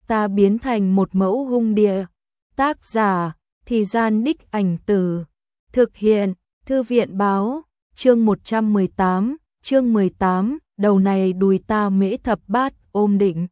ta biến thành một mẫu hung địa. Tác giả, Thì Gian Đích Ảnh Từ. Thực hiện, Thư viện báo, chương 118, chương 18, đầu này đùi ta Mễ Thập Bát ôm định.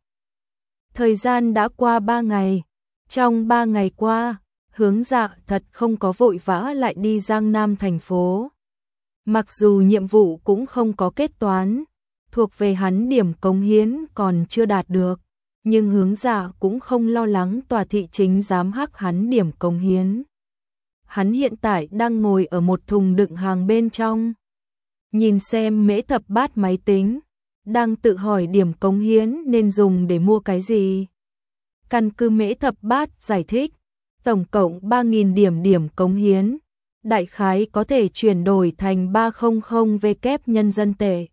Thời gian đã qua 3 ngày. Trong 3 ngày qua, Hướng Dạ thật không có vội vã lại đi Giang Nam thành phố. Mặc dù nhiệm vụ cũng không có kết toán, thuộc về hắn điểm cống hiến còn chưa đạt được, nhưng Hướng Dạ cũng không lo lắng tòa thị chính dám hắc hắn điểm cống hiến. Hắn hiện tại đang ngồi ở một thùng đựng hàng bên trong, nhìn xem Mễ Thập Bát máy tính, đang tự hỏi điểm cống hiến nên dùng để mua cái gì. Căn cứ Mễ Thập Bát giải thích, tổng cộng 3.000 điểm cống hiến, đại khái có thể chuyển đổi thành 300 vkép nhân dân tệ.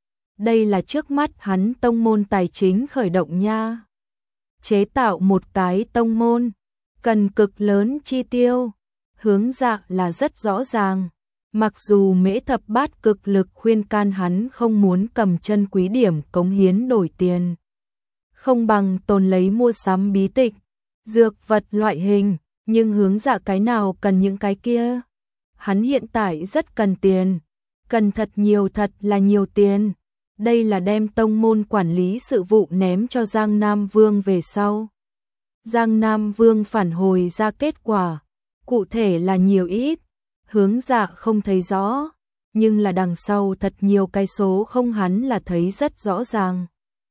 Đây là trước mắt hắn tông môn tài chính khởi động nha. Chế tạo một cái tông môn, cần cực lớn chi tiêu. Hướng Dạ là rất rõ ràng, mặc dù Mễ Thập Bát cực lực khuyên can hắn không muốn cầm chân quý điểm cống hiến đổi tiền, không bằng tồn lấy mua sắm bí tịch, dược vật loại hình, nhưng Hướng Dạ cái nào cần những cái kia. Hắn hiện tại rất cần tiền, cần thật là nhiều tiền. Đây là đem tông môn quản lý sự vụ ném cho Giang Nam Vương về sau. Giang Nam Vương phản hồi ra kết quả, cụ thể là nhiều ít, Hướng Dạ không thấy rõ, nhưng là đằng sau thật nhiều cái số không hắn là thấy rất rõ ràng.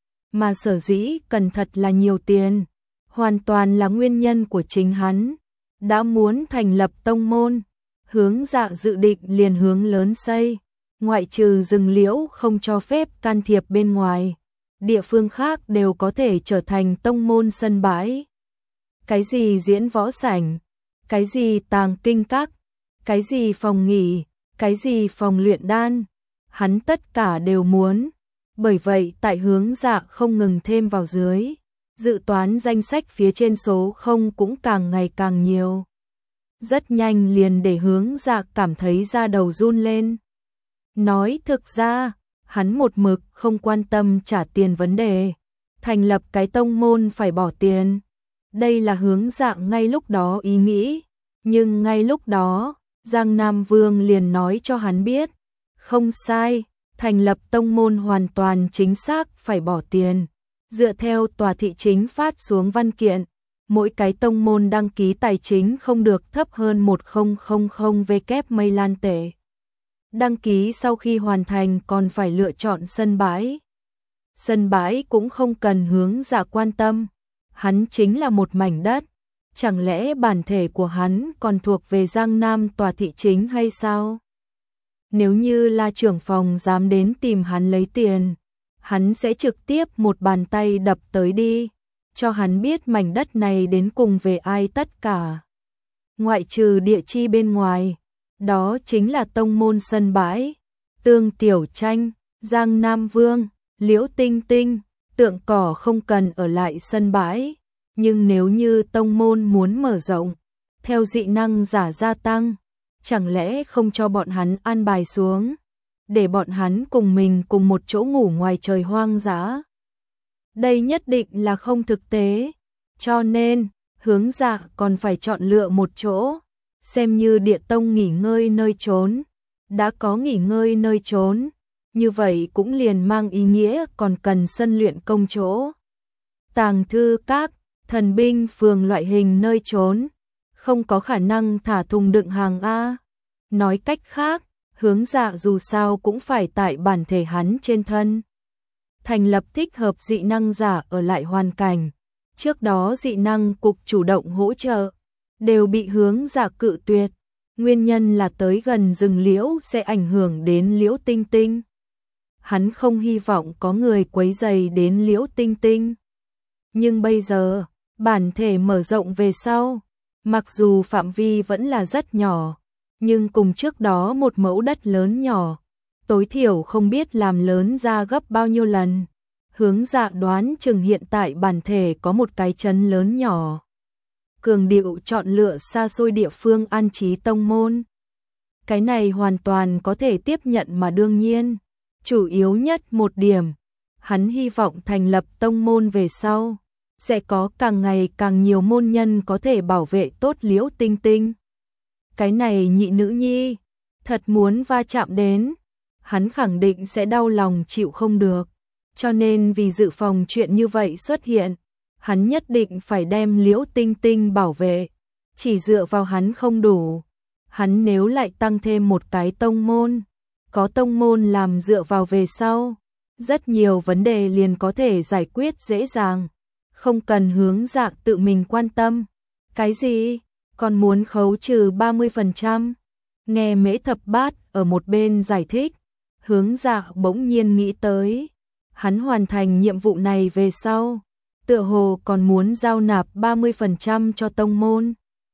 Mà sở dĩ cần thật là nhiều tiền, hoàn toàn là nguyên nhân của chính hắn. Đã muốn thành lập tông môn, Hướng Dạ dự định liền hướng lớn xây, ngoại trừ rừng liễu không cho phép can thiệp bên ngoài, địa phương khác đều có thể trở thành tông môn sân bãi. Cái gì diễn võ sảnh, cái gì tàng kinh các, cái gì phòng nghỉ, cái gì phòng luyện đan, hắn tất cả đều muốn. Bởi vậy tại Hướng Dạ không ngừng thêm vào dưới, dự toán danh sách phía trên số không cũng càng ngày càng nhiều. Rất nhanh liền để Hướng Dạ cảm thấy da đầu run lên. Nói thực ra, hắn một mực không quan tâm trả tiền vấn đề, thành lập cái tông môn phải bỏ tiền. Đây là Hướng Dạ ngay lúc đó ý nghĩ, nhưng ngay lúc đó, Giang Nam Vương liền nói cho hắn biết, không sai, thành lập tông môn hoàn toàn chính xác phải bỏ tiền. Dựa theo tòa thị chính phát xuống văn kiện, mỗi cái tông môn đăng ký tài chính không được thấp hơn 1000 vkép mây lan tệ. Đăng ký sau khi hoàn thành còn phải lựa chọn sân bãi. Sân bãi cũng không cần Hướng Dạ quan tâm, hắn chính là một mảnh đất. Chẳng lẽ bản thể của hắn còn thuộc về Giang Nam tòa thị chính hay sao? Nếu như là trưởng phòng dám đến tìm hắn lấy tiền, hắn sẽ trực tiếp một bàn tay đập tới đi, cho hắn biết mảnh đất này đến cùng về ai tất cả. Ngoại trừ địa chi bên ngoài, đó chính là tông môn sân bãi. Tương Tiểu Tranh, Giang Nam Vương, Liễu Tinh Tinh, Tượng Cỏ không cần ở lại sân bãi, nhưng nếu như tông môn muốn mở rộng, theo dị năng giả gia tăng, chẳng lẽ không cho bọn hắn an bài xuống, để bọn hắn cùng mình cùng một chỗ ngủ ngoài trời hoang dã? Đây nhất định là không thực tế, cho nên Hướng Dạ còn phải chọn lựa một chỗ, xem như địa tông nghỉ ngơi nơi trốn. Đã có nghỉ ngơi nơi trốn, như vậy cũng liền mang ý nghĩa còn cần sân luyện công chỗ, tàng thư các, thần binh phường loại hình nơi trốn, không có khả năng thả thùng đựng hàng A. Nói cách khác, Hướng Dạ dù sao cũng phải tại bản thể hắn trên thân. Thành lập thích hợp dị năng giả ở lại hoàn cảnh. Trước đó dị năng cục chủ động hỗ trợ, đều bị Hướng Dạ cự tuyệt. Nguyên nhân là tới gần rừng liễu sẽ ảnh hưởng đến Liễu Tinh Tinh. Hắn không hy vọng có người quấy rầy đến Liễu Tinh Tinh. Nhưng bây giờ, bản thể mở rộng về sau, mặc dù phạm vi vẫn là rất nhỏ, nhưng cùng trước đó một mẫu đất lớn nhỏ, tối thiểu không biết làm lớn ra gấp bao nhiêu lần. Hướng Dạ đoán chừng hiện tại bản thể có một cái trấn lớn nhỏ. Cường điệu chọn lựa xa xôi địa phương an trí tông môn. Cái này hoàn toàn có thể tiếp nhận mà đương nhiên. Chủ yếu nhất một điểm, hắn hy vọng thành lập tông môn về sau, sẽ có càng ngày càng nhiều môn nhân có thể bảo vệ tốt Liễu Tinh Tinh. Cái này nhị nữ nhi, thật muốn va chạm đến, hắn khẳng định sẽ đau lòng chịu không được. Cho nên vì dự phòng chuyện như vậy xuất hiện, hắn nhất định phải đem Liễu Tinh Tinh bảo vệ. Chỉ dựa vào hắn không đủ, hắn nếu lại tăng thêm một cái tông môn, có tông môn làm dựa vào về sau, rất nhiều vấn đề liền có thể giải quyết dễ dàng, không cần Hướng Dạ tự mình quan tâm. Cái gì? Còn muốn khấu trừ 30%? Nghe Mễ Thập Bát ở một bên giải thích, Hướng Dạ bỗng nhiên nghĩ tới, hắn hoàn thành nhiệm vụ này về sau, tựa hồ còn muốn giao nạp 30% cho tông môn.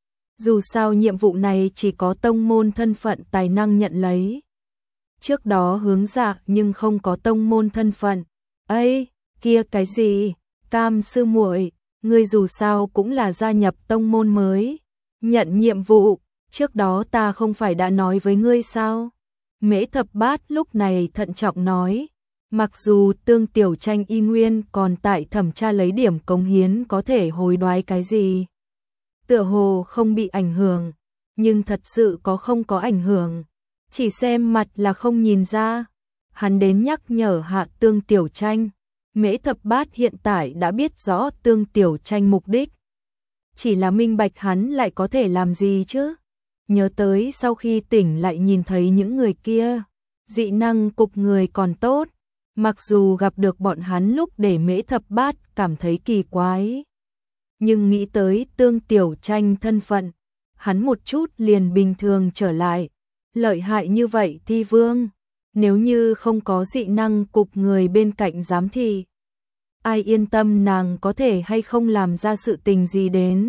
Dù sao nhiệm vụ này chỉ có tông môn thân phận tài năng nhận lấy. Trước đó Hướng Dạ nhưng không có tông môn thân phận. Ây, kia cái gì? Cam sư muội, ngươi dù sao cũng là gia nhập tông môn mới, nhận nhiệm vụ, trước đó ta không phải đã nói với ngươi sao? Mễ Thập Bát lúc này thận trọng nói, mặc dù Tương Tiểu Tranh y nguyên còn tại thẩm tra lấy điểm cống hiến có thể hối đoái cái gì, tựa hồ không bị ảnh hưởng, nhưng thật sự không có ảnh hưởng, chỉ xem mặt là không nhìn ra. Hắn đến nhắc nhở hạ Tương Tiểu Tranh. Mễ Thập Bát hiện tại đã biết rõ Tương Tiểu Tranh mục đích, chỉ là minh bạch hắn lại có thể làm gì chứ. Nhớ tới sau khi tỉnh lại nhìn thấy những người kia, dị năng cục người còn tốt, mặc dù gặp được bọn hắn lúc để Mễ Thập Bát cảm thấy kỳ quái, nhưng nghĩ tới Tương Tiểu Tranh thân phận, hắn một chút liền bình thường trở lại. Lợi hại như vậy Thi Vương, nếu như không có dị năng cục người bên cạnh giám thị, ai yên tâm nàng có thể hay không làm ra sự tình gì đến.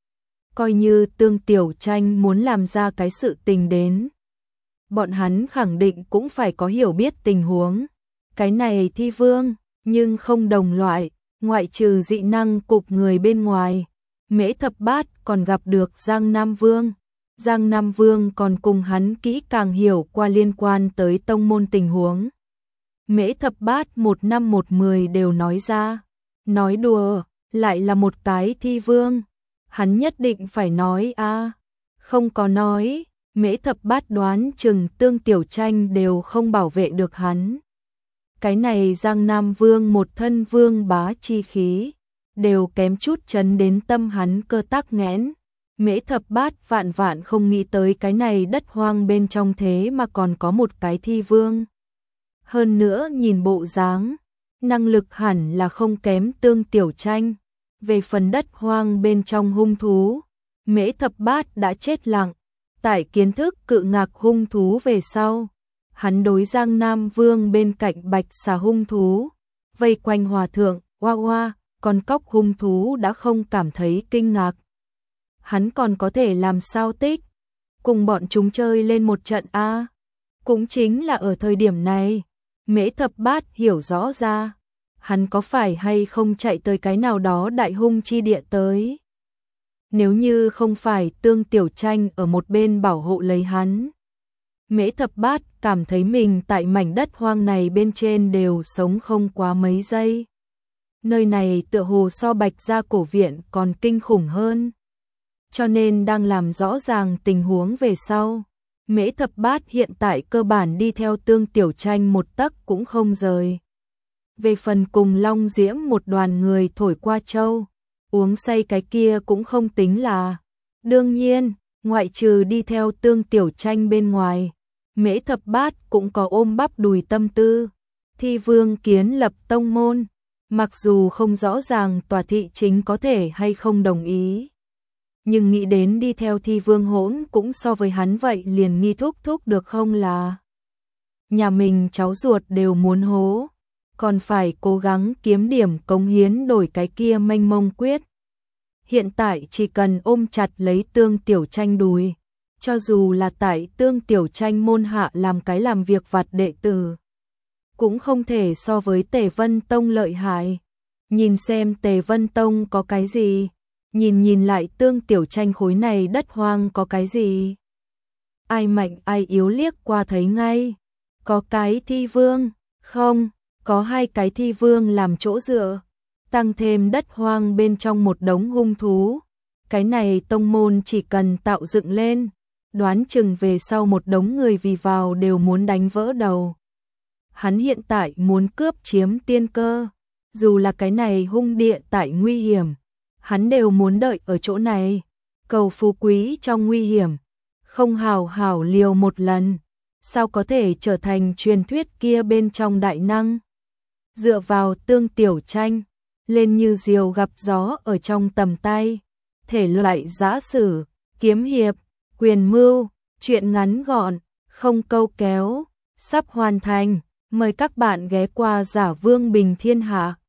Coi như Tương Tiểu Tranh muốn làm ra cái sự tình đến, bọn hắn khẳng định cũng phải có hiểu biết tình huống. Cái này Thi Vương, nhưng không đồng loại, ngoại trừ dị năng cục người bên ngoài, Mễ Thập Bát còn gặp được Giang Nam Vương. Giang Nam Vương còn cùng hắn kỹ càng hiểu qua liên quan tới tông môn tình huống. Mễ Thập Bát 1 năm 1 10 đều nói ra. Nói đùa, lại là một cái Thi Vương. Hắn nhất định phải nói a. Không có nói, Mễ Thập Bát đoán chừng Tương Tiểu Tranh đều không bảo vệ được hắn. Cái này Giang Nam Vương một thân vương bá chi khí, đều kém chút chấn đến tâm hắn cơ tắc nghẽn. Mễ Thập Bát vạn vạn không nghĩ tới cái này đất hoang bên trong thế mà còn có một cái Thi Vương. Hơn nữa nhìn bộ dáng, năng lực hẳn là không kém Tương Tiểu Tranh. Về phần đất hoang bên trong hung thú, Mễ Thập Bát đã chết lặng. Tại kiến thức cự ngạc hung thú về sau, hắn đối Giang Nam Vương bên cạnh bạch xà hung thú, vây quanh hòa thượng, hoa hoa, con cóc hung thú đã không cảm thấy kinh ngạc. Hắn còn có thể làm sao tích, cùng bọn chúng chơi lên một trận a. Cũng chính là ở thời điểm này, Mễ Thập Bát hiểu rõ ra, hắn có phải hay không chạy tới cái nào đó đại hung chi địa tới. Nếu như không phải Tương Tiểu Tranh ở một bên bảo hộ lấy hắn, Mễ Thập Bát cảm thấy mình tại mảnh đất hoang này bên trên đều sống không quá mấy giây. Nơi này tựa hồ so Bạch Gia cổ viện còn kinh khủng hơn. Cho nên đang làm rõ ràng tình huống về sau, Mễ Thập Bát hiện tại cơ bản đi theo Tương Tiểu Tranh một tấc cũng không rời. Về phần cùng Long Diễm một đoàn người thổi qua châu, uống say cái kia cũng không tính là. Đương nhiên, ngoại trừ đi theo Tương Tiểu Tranh bên ngoài, Mễ Thập Bát cũng có ôm bắp đùi tâm tư. Thi Vương kiến lập tông môn, mặc dù không rõ ràng tòa thị chính có thể hay không đồng ý, nhưng nghĩ đến đi theo Thi Vương hỗn cũng so với hắn vậy liền nghi thúc thúc được không là. Nhà mình cháu ruột đều muốn hố, còn phải cố gắng kiếm điểm cống hiến đổi cái kia mênh mông quyết. Hiện tại chỉ cần ôm chặt lấy Tương Tiểu Tranh đùi, cho dù là tại Tương Tiểu Tranh môn hạ làm cái làm việc vặt đệ tử, cũng không thể so với Tề Vân Tông lợi hại. Nhìn xem Tề Vân Tông có cái gì, nhìn lại Tương Tiểu Tranh khối này đất hoang có cái gì. Ai mạnh ai yếu liếc qua thấy ngay. Có cái Thi Vương, không, có hai cái Thi Vương làm chỗ dựa. tăng thêm đất hoang bên trong một đống hung thú. Cái này tông môn chỉ cần tạo dựng lên, đoán chừng về sau một đống người vì vào đều muốn đánh vỡ đầu. Hắn hiện tại muốn cướp chiếm tiên cơ, dù là cái này hung địa tại nguy hiểm, hắn đều muốn đợi ở chỗ này, cầu phú quý trong nguy hiểm, không hào hảo liều một lần, sao có thể trở thành truyền thuyết kia bên trong đại năng. Dựa vào Tương Tiểu Tranh, lên như diều gặp gió ở trong tầm tay, thể loại giã sử, kiếm hiệp, quyền mưu, truyện ngắn gọn, không câu kéo, sắp hoàn thành, mời các bạn ghé qua Giả Vương Bình Thiên Hạ.